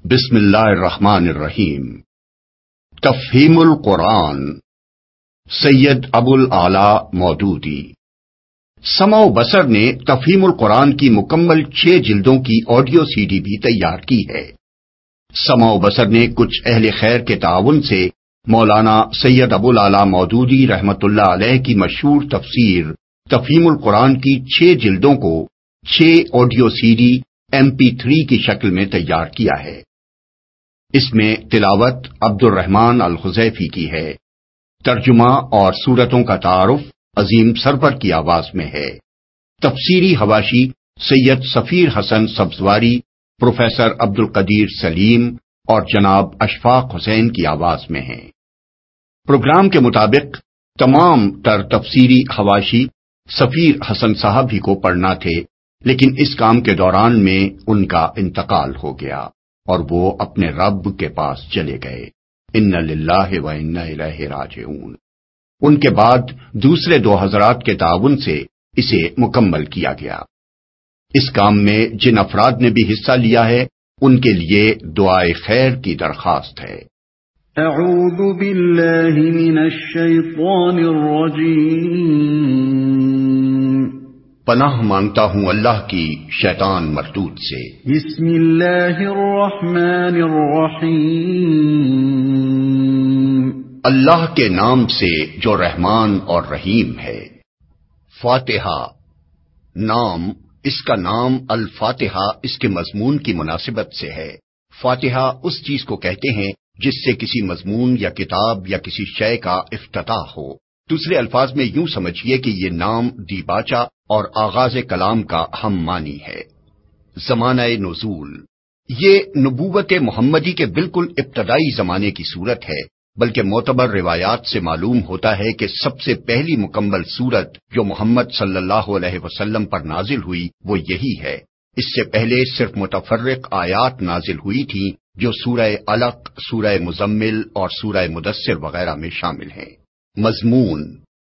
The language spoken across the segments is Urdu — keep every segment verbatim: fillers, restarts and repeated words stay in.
بسم اللہ الرحمن الرحیم۔ تفہیم القرآن، سید ابو الاعلی مودودی۔ سمع و بصر نے تفہیم القرآن کی مکمل چھ جلدوں کی آڈیو سی ڈی بھی تیار کی ہے۔ سمع و بصر نے کچھ اہل خیر کے تعاون سے مولانا سید ابو الاعلی مودودی رحمت اللہ علیہ کی مشہور تفسیر تفہیم القرآن کی چھ جلدوں کو چھ audio C D M P three کی شکل میں تیار کیا ہے۔ اس میں تلاوت عبد الرحمن الخزیفی کی ہے، ترجمہ اور سورتوں کا تعارف عظیم سرور کی آواز میں ہے، تفسیری حواشی سید سفیر حسن سبزواری، پروفیسر عبد القدیر سلیم اور جناب اشفاق حسین کی آواز میں ہیں۔ پروگرام کے مطابق تمام تر تفسیری حواشی سفیر حسن صاحب ہی کو پڑھنا تھے، لیکن اس کام کے دوران میں ان کا انتقال ہو گیا اور وہ اپنے رب کے پاس چلے گئے۔ ان للہ و انا الیہ راجعون۔ ان کے بعد دوسرے دو حضرات کے تعاون سے اسے مکمل کیا گیا۔ اس کام میں جن افراد نے بھی حصہ لیا ہے ان کے لیے دعائے خیر کی درخواست ہے۔ اعوذ باللہ من الشیطان الرجیم۔ پناہ مانگتا ہوں اللہ کی شیطان مردود سے۔ بسم اللہ الرحمن الرحیم۔ اللہ کے نام سے جو رحمان اور رحیم ہے۔ فاتحہ نام، اس کا نام الفاتحہ اس کے مضمون کی مناسبت سے ہے۔ فاتحہ اس چیز کو کہتے ہیں جس سے کسی مضمون یا کتاب یا کسی شے کا افتتاح ہو۔ دوسرے الفاظ میں یوں سمجھیے کہ یہ نام دیباچہ اور آغاز کلام کا ہم معنی ہے۔ زمانہ نزول، یہ نبوت محمدی کے بالکل ابتدائی زمانے کی صورت ہے، بلکہ معتبر روایات سے معلوم ہوتا ہے کہ سب سے پہلی مکمل صورت جو محمد صلی اللہ علیہ وسلم پر نازل ہوئی وہ یہی ہے۔ اس سے پہلے صرف متفرق آیات نازل ہوئی تھیں جو سورہ علق، سورہ مزمل اور سورہ مدثر وغیرہ میں شامل ہیں۔ مضمون،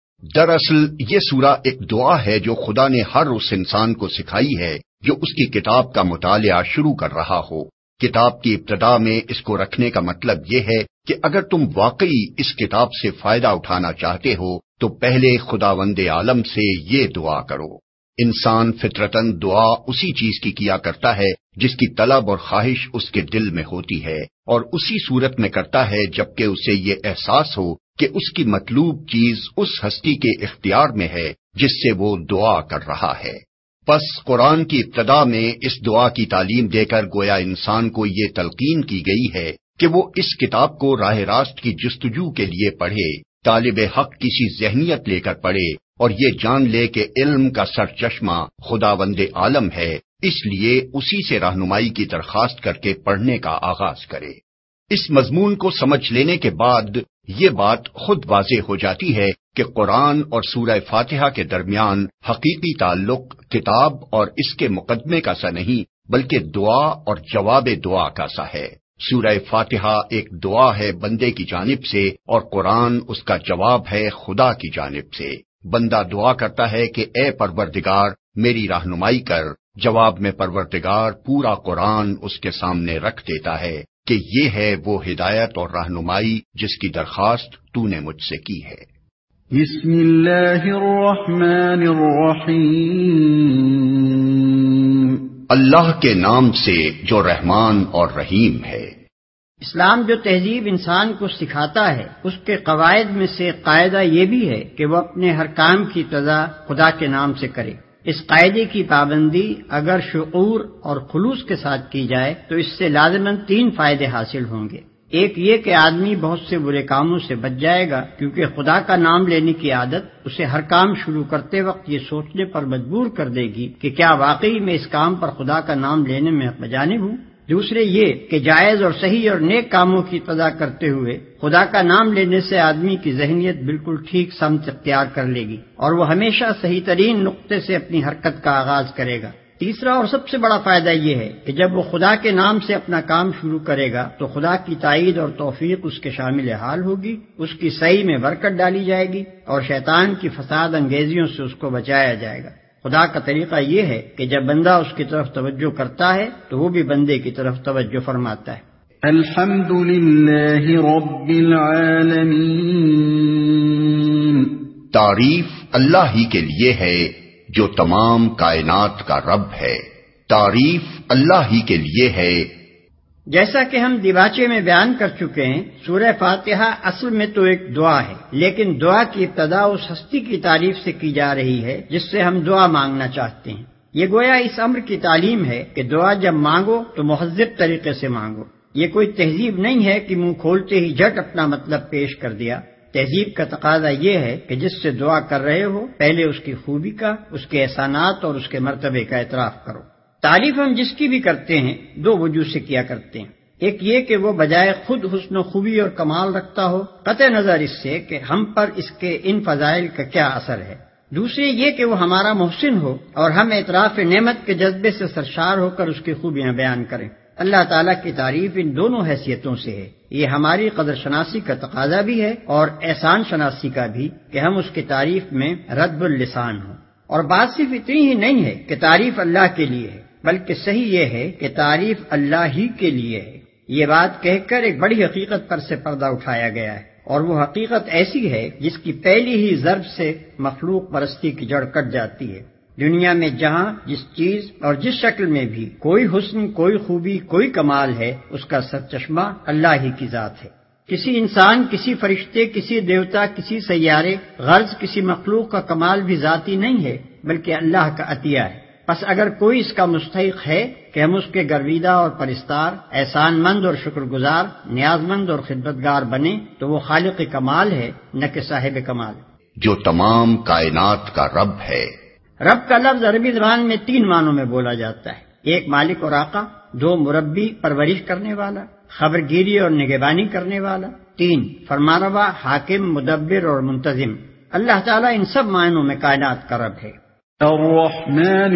دراصل یہ سورہ ایک دعا ہے جو خدا نے ہر اس انسان کو سکھائی ہے جو اس کی کتاب کا مطالعہ شروع کر رہا ہو۔ کتاب کی ابتدا میں اس کو رکھنے کا مطلب یہ ہے کہ اگر تم واقعی اس کتاب سے فائدہ اٹھانا چاہتے ہو تو پہلے خداوند عالم سے یہ دعا کرو۔ انسان فطرتاً دعا اسی چیز کی کیا کرتا ہے جس کی طلب اور خواہش اس کے دل میں ہوتی ہے، اور اسی صورت میں کرتا ہے جبکہ اسے یہ احساس ہو کہ اس کی مطلوب چیز اس ہستی کے اختیار میں ہے جس سے وہ دعا کر رہا ہے۔ پس قرآن کی ابتدا میں اس دعا کی تعلیم دے کر گویا انسان کو یہ تلقین کی گئی ہے کہ وہ اس کتاب کو راہ راست کی جستجو کے لیے پڑھے، طالب حق کسی ذہنیت لے کر پڑھے اور یہ جان لے کہ علم کا سرچشمہ خداوند عالم ہے، اس لیے اسی سے رہنمائی کی درخواست کر کے پڑھنے کا آغاز کرے۔ اس مضمون کو سمجھ لینے کے بعد یہ بات خود واضح ہو جاتی ہے کہ قرآن اور سورہ فاتحہ کے درمیان حقیقی تعلق کتاب اور اس کے مقدمے کا سا نہیں بلکہ دعا اور جواب دعا کا سا ہے۔ سورہ فاتحہ ایک دعا ہے بندے کی جانب سے اور قرآن اس کا جواب ہے خدا کی جانب سے۔ بندہ دعا کرتا ہے کہ اے پروردگار میری رہنمائی کر، جواب میں پروردگار پورا قرآن اس کے سامنے رکھ دیتا ہے کہ یہ ہے وہ ہدایت اور رہنمائی جس کی درخواست تو نے مجھ سے کی ہے۔ بسم اللہ الرحمن الرحیم۔ اللہ کے نام سے جو رحمان اور رحیم ہے۔ اسلام جو تہذیب انسان کو سکھاتا ہے اس کے قواعد میں سے قاعدہ یہ بھی ہے کہ وہ اپنے ہر کام کی ابتدا خدا کے نام سے کرے۔ اس قاعدے کی پابندی اگر شعور اور خلوص کے ساتھ کی جائے تو اس سے لازماً تین فائدے حاصل ہوں گے۔ ایک یہ کہ آدمی بہت سے برے کاموں سے بچ جائے گا، کیونکہ خدا کا نام لینے کی عادت اسے ہر کام شروع کرتے وقت یہ سوچنے پر مجبور کر دے گی کہ کیا واقعی میں اس کام پر خدا کا نام لینے میں بجانب ہوں۔ دوسرے یہ کہ جائز اور صحیح اور نیک کاموں کی ابتدا کرتے ہوئے خدا کا نام لینے سے آدمی کی ذہنیت بالکل ٹھیک سمت اختیار کر لے گی اور وہ ہمیشہ صحیح ترین نقطے سے اپنی حرکت کا آغاز کرے گا۔ تیسرا اور سب سے بڑا فائدہ یہ ہے کہ جب وہ خدا کے نام سے اپنا کام شروع کرے گا تو خدا کی تائید اور توفیق اس کے شامل حال ہوگی، اس کی صحیح میں برکت ڈالی جائے گی اور شیطان کی فساد انگیزیوں سے اس کو بچایا جائے گا۔ خدا کا طریقہ یہ ہے کہ جب بندہ اس کی طرف توجہ کرتا ہے تو وہ بھی بندے کی طرف توجہ فرماتا ہے۔ الحمد للہ رب العالمین، تعریف اللہ ہی کے لیے ہے جو تمام کائنات کا رب ہے، تعریف اللہ ہی کے لیے ہے۔ جیسا کہ ہم دیباچے میں بیان کر چکے ہیں، سورہ فاتحہ اصل میں تو ایک دعا ہے، لیکن دعا کی ابتدا اس ہستی کی تعریف سے کی جا رہی ہے جس سے ہم دعا مانگنا چاہتے ہیں۔ یہ گویا اس امر کی تعلیم ہے کہ دعا جب مانگو تو مہذب طریقے سے مانگو۔ یہ کوئی تہذیب نہیں ہے کہ منہ کھولتے ہی جھٹ اپنا مطلب پیش کر دیا۔ تہذیب کا تقاضا یہ ہے کہ جس سے دعا کر رہے ہو پہلے اس کی خوبی کا، اس کے احسانات اور اس کے مرتبے کا اعتراف کرو۔ تعریف ہم جس کی بھی کرتے ہیں دو وجوہ سے کیا کرتے ہیں، ایک یہ کہ وہ بجائے خود حسن و خوبی اور کمال رکھتا ہو، قطع نظر اس سے کہ ہم پر اس کے ان فضائل کا کیا اثر ہے، دوسرے یہ کہ وہ ہمارا محسن ہو اور ہم اعتراف نعمت کے جذبے سے سرشار ہو کر اس کی خوبیاں بیان کریں۔ اللہ تعالیٰ کی تعریف ان دونوں حیثیتوں سے ہے، یہ ہماری قدر شناسی کا تقاضا بھی ہے اور احسان شناسی کا بھی کہ ہم اس کی تعریف میں رد اللسان ہوں۔ اور بات صرف اتنی ہی نہیں ہے کہ تعریف اللہ کے لیے ہے، بلکہ صحیح یہ ہے کہ تعریف اللہ ہی کے لیے ہے۔ یہ بات کہہ کر ایک بڑی حقیقت پر سے پردہ اٹھایا گیا ہے، اور وہ حقیقت ایسی ہے جس کی پہلی ہی ضرب سے مخلوق پرستی کی جڑ کٹ جاتی ہے۔ دنیا میں جہاں جس چیز اور جس شکل میں بھی کوئی حسن، کوئی خوبی، کوئی کمال ہے، اس کا سرچشمہ اللہ ہی کی ذات ہے۔ کسی انسان، کسی فرشتے، کسی دیوتا، کسی سیارے، غرض کسی مخلوق کا کمال بھی ذاتی نہیں ہے بلکہ اللہ کا عطیہ ہے۔ پس اگر کوئی اس کا مستحق ہے کہ ہم اس کے گرویدہ اور پرستار، احسان مند اور شکر گزار، نیاز مند اور خدمتگار بنے تو وہ خالق کمال ہے نہ کہ صاحب کمال، جو تمام کائنات کا رب ہے۔ رب کا لفظ عربی زبان میں تین معنوں میں بولا جاتا ہے، ایک مالک اور آقا، دو مربی پرورش کرنے والا، خبر گیری اور نگہبانی کرنے والا، تین فرمانروا، حاکم، مدبر اور منتظم۔ اللہ تعالیٰ ان سب معنوں میں کائنات کا رب ہے۔ الرحمن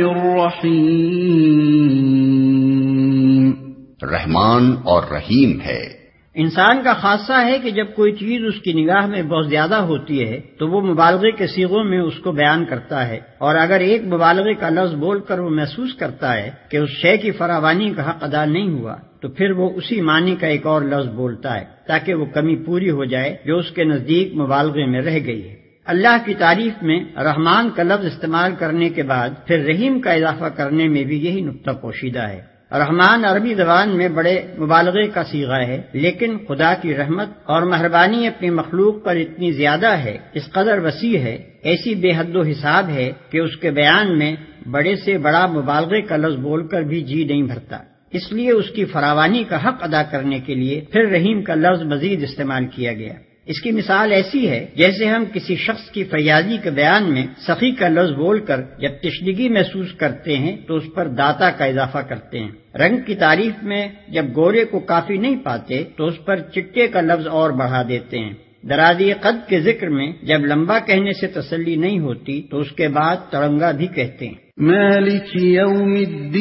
الرحیم، رحمان اور رحیم ہے۔ انسان کا خاصہ ہے کہ جب کوئی چیز اس کی نگاہ میں بہت زیادہ ہوتی ہے تو وہ مبالغے کے صیغوں میں اس کو بیان کرتا ہے، اور اگر ایک مبالغے کا لفظ بول کر وہ محسوس کرتا ہے کہ اس شے کی فراوانی کا حق ادا نہیں ہوا تو پھر وہ اسی معنی کا ایک اور لفظ بولتا ہے تاکہ وہ کمی پوری ہو جائے جو اس کے نزدیک مبالغے میں رہ گئی ہے۔ اللہ کی تعریف میں رحمان کا لفظ استعمال کرنے کے بعد پھر رحیم کا اضافہ کرنے میں بھی یہی نقطہ پوشیدہ ہے۔ رحمان عربی زبان میں بڑے مبالغے کا صیغہ ہے، لیکن خدا کی رحمت اور مہربانی اپنی مخلوق پر اتنی زیادہ ہے، اس قدر وسیع ہے، ایسی بے حد و حساب ہے کہ اس کے بیان میں بڑے سے بڑا مبالغے کا لفظ بول کر بھی جی نہیں بھرتا۔ اس لیے اس کی فراوانی کا حق ادا کرنے کے لیے پھر رحیم کا لفظ مزید استعمال کیا گیا۔ اس کی مثال ایسی ہے جیسے ہم کسی شخص کی فریادی کے بیان میں سخی کا لفظ بول کر جب تشنگی محسوس کرتے ہیں تو اس پر داتا کا اضافہ کرتے ہیں۔ رنگ کی تعریف میں جب گورے کو کافی نہیں پاتے تو اس پر چٹے کا لفظ اور بڑھا دیتے ہیں۔ درازی قد کے ذکر میں جب لمبا کہنے سے تسلی نہیں ہوتی تو اس کے بعد تڑنگا بھی کہتے ہیں۔ مالک یوم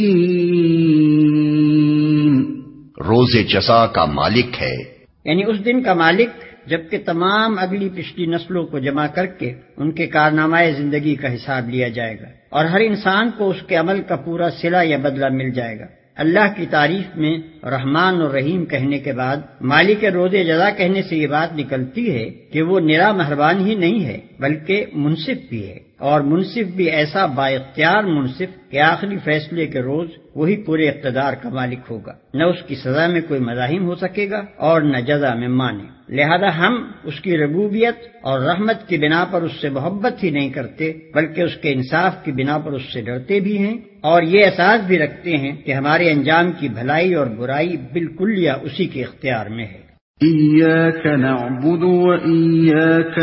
الدین، روز جزا کا مالک ہے، یعنی اس دن کا مالک جبکہ تمام اگلی پچھلی نسلوں کو جمع کر کے ان کے کارنامہ زندگی کا حساب لیا جائے گا اور ہر انسان کو اس کے عمل کا پورا صلہ یا بدلہ مل جائے گا۔ اللہ کی تعریف میں رحمان اور رحیم کہنے کے بعد مالک روز جزا کہنے سے یہ بات نکلتی ہے کہ وہ نرا مہربان ہی نہیں ہے بلکہ منصف بھی ہے، اور منصف بھی ایسا با اختیار منصف کہ آخری فیصلے کے روز وہی پورے اقتدار کا مالک ہوگا، نہ اس کی سزا میں کوئی مزاحم ہو سکے گا اور نہ جزا میں مانے۔ لہذا ہم اس کی ربوبیت اور رحمت کی بنا پر اس سے محبت ہی نہیں کرتے بلکہ اس کے انصاف کی بنا پر اس سے ڈرتے بھی ہیں، اور یہ احساس بھی رکھتے ہیں کہ ہمارے انجام کی بھلائی اور برائی بالکلیہ اسی کے اختیار میں ہے۔ ایاک نعبد و ایاک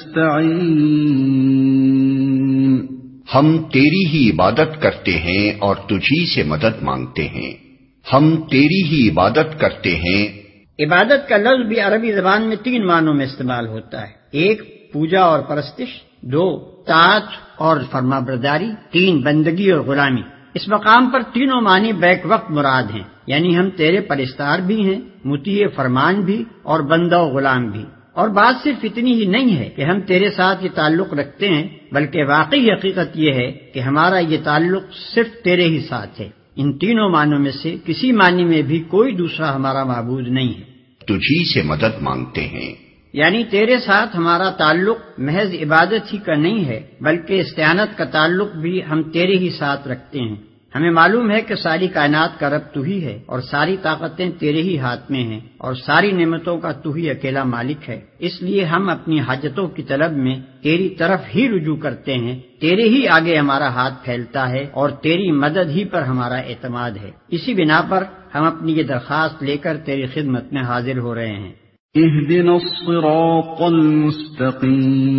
نستعین، ہم تیری ہی عبادت کرتے ہیں اور تجھی سے مدد مانگتے ہیں۔ ہم تیری ہی عبادت کرتے ہیں۔ عبادت کا لفظ بھی عربی زبان میں تین معنوں میں استعمال ہوتا ہے، ایک پوجا اور پرستش، دو طاعت اور فرما برداری، تین بندگی اور غلامی۔ اس مقام پر تینوں معنی بیک وقت مراد ہیں، یعنی ہم تیرے پرستار بھی ہیں، مطیع فرمان بھی اور بندہ و غلام بھی۔ اور بات صرف اتنی ہی نہیں ہے کہ ہم تیرے ساتھ یہ تعلق رکھتے ہیں بلکہ واقعی حقیقت یہ ہے کہ ہمارا یہ تعلق صرف تیرے ہی ساتھ ہے۔ ان تینوں معنوں میں سے کسی معنی میں بھی کوئی دوسرا ہمارا معبود نہیں ہے۔ تجھی سے مدد مانگتے ہیں، یعنی تیرے ساتھ ہمارا تعلق محض عبادت ہی کا نہیں ہے، بلکہ استعانت کا تعلق بھی ہم تیرے ہی ساتھ رکھتے ہیں۔ ہمیں معلوم ہے کہ ساری کائنات کا رب تو ہی ہے، اور ساری طاقتیں تیرے ہی ہاتھ میں ہیں، اور ساری نعمتوں کا تو ہی اکیلا مالک ہے۔ اس لیے ہم اپنی حاجتوں کی طلب میں تیری طرف ہی رجوع کرتے ہیں، تیرے ہی آگے ہمارا ہاتھ پھیلتا ہے، اور تیری مدد ہی پر ہمارا اعتماد ہے۔ اسی بنا پر ہم اپنی یہ درخواست لے کر تیری خدمت میں حاضر ہو رہے ہیں۔ اهدنا الصراط المستقیم،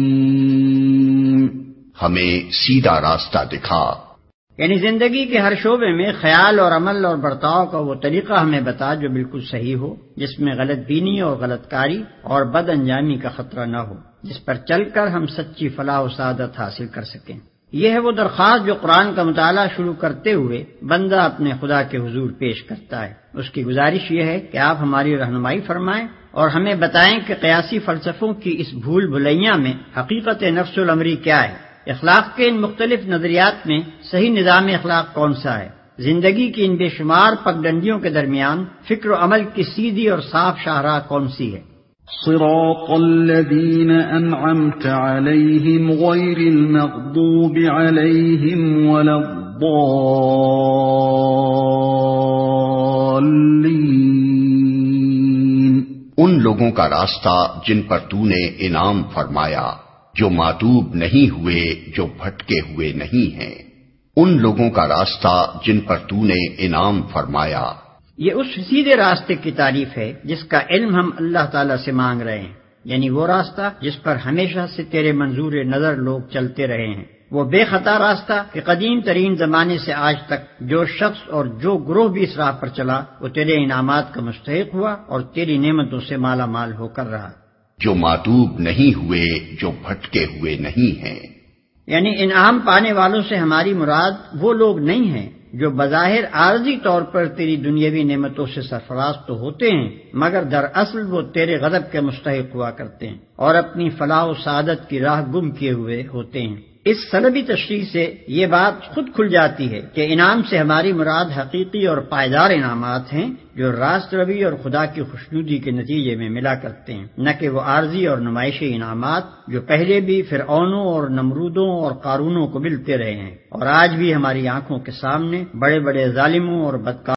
ہمیں سیدھا راستہ دکھا، یعنی زندگی کے ہر شعبے میں خیال اور عمل اور برتاؤ کا وہ طریقہ ہمیں بتا جو بالکل صحیح ہو، جس میں غلط بینی اور غلط کاری اور بد انجامی کا خطرہ نہ ہو، جس پر چل کر ہم سچی فلاح و سعادت حاصل کر سکیں۔ یہ ہے وہ درخواست جو قرآن کا مطالعہ شروع کرتے ہوئے بندہ اپنے خدا کے حضور پیش کرتا ہے۔ اس کی گزارش یہ ہے کہ آپ ہماری رہنمائی فرمائیں اور ہمیں بتائیں کہ قیاسی فلسفوں کی اس بھول بھلیاں میں حقیقت نفس الامری کیا ہے، اخلاق کے ان مختلف نظریات میں صحیح نظام اخلاق کون سا ہے، زندگی کی ان بے شمار پگڈنڈیوں کے درمیان فکر و عمل کی سیدھی اور صاف شاہراہ کون سی ہے۔ صراط الذین انعمت علیہم غیر المغضوب علیہم ولا الضالین، ان لوگوں کا راستہ جن پر تو نے انعام فرمایا، جو ماتوب نہیں ہوئے، جو بھٹکے ہوئے نہیں ہیں، ان لوگوں کا راستہ جن پر تو نے انعام فرمایا۔ یہ اس سیدھے راستے کی تعریف ہے جس کا علم ہم اللہ تعالیٰ سے مانگ رہے ہیں، یعنی وہ راستہ جس پر ہمیشہ سے تیرے منظور نظر لوگ چلتے رہے ہیں، وہ بے خطا راستہ کہ قدیم ترین زمانے سے آج تک جو شخص اور جو گروہ بھی اس راہ پر چلا وہ تیرے انعامات کا مستحق ہوا اور تیری نعمتوں سے مالا مال ہو کر رہا، جو ماتوب نہیں ہوئے، جو بھٹکے ہوئے نہیں ہیں۔ یعنی انعام پانے والوں سے ہماری مراد وہ لوگ نہیں ہیں جو بظاہر عارضی طور پر تیری دنیاوی نعمتوں سے سرفراز تو ہوتے ہیں، مگر دراصل وہ تیرے غضب کے مستحق ہوا کرتے ہیں اور اپنی فلاح و سعادت کی راہ گم کیے ہوئے ہوتے ہیں۔ اس سلبی تشریح سے یہ بات خود کھل جاتی ہے کہ انعام سے ہماری مراد حقیقی اور پائیدار انعامات ہیں جو راست روی اور خدا کی خوشنودی کے نتیجے میں ملا کرتے ہیں، نہ کہ وہ عارضی اور نمائشی انعامات جو پہلے بھی فرعونوں اور نمرودوں اور قارونوں کو ملتے رہے ہیں اور آج بھی ہماری آنکھوں کے سامنے بڑے بڑے ظالموں اور بدکاروں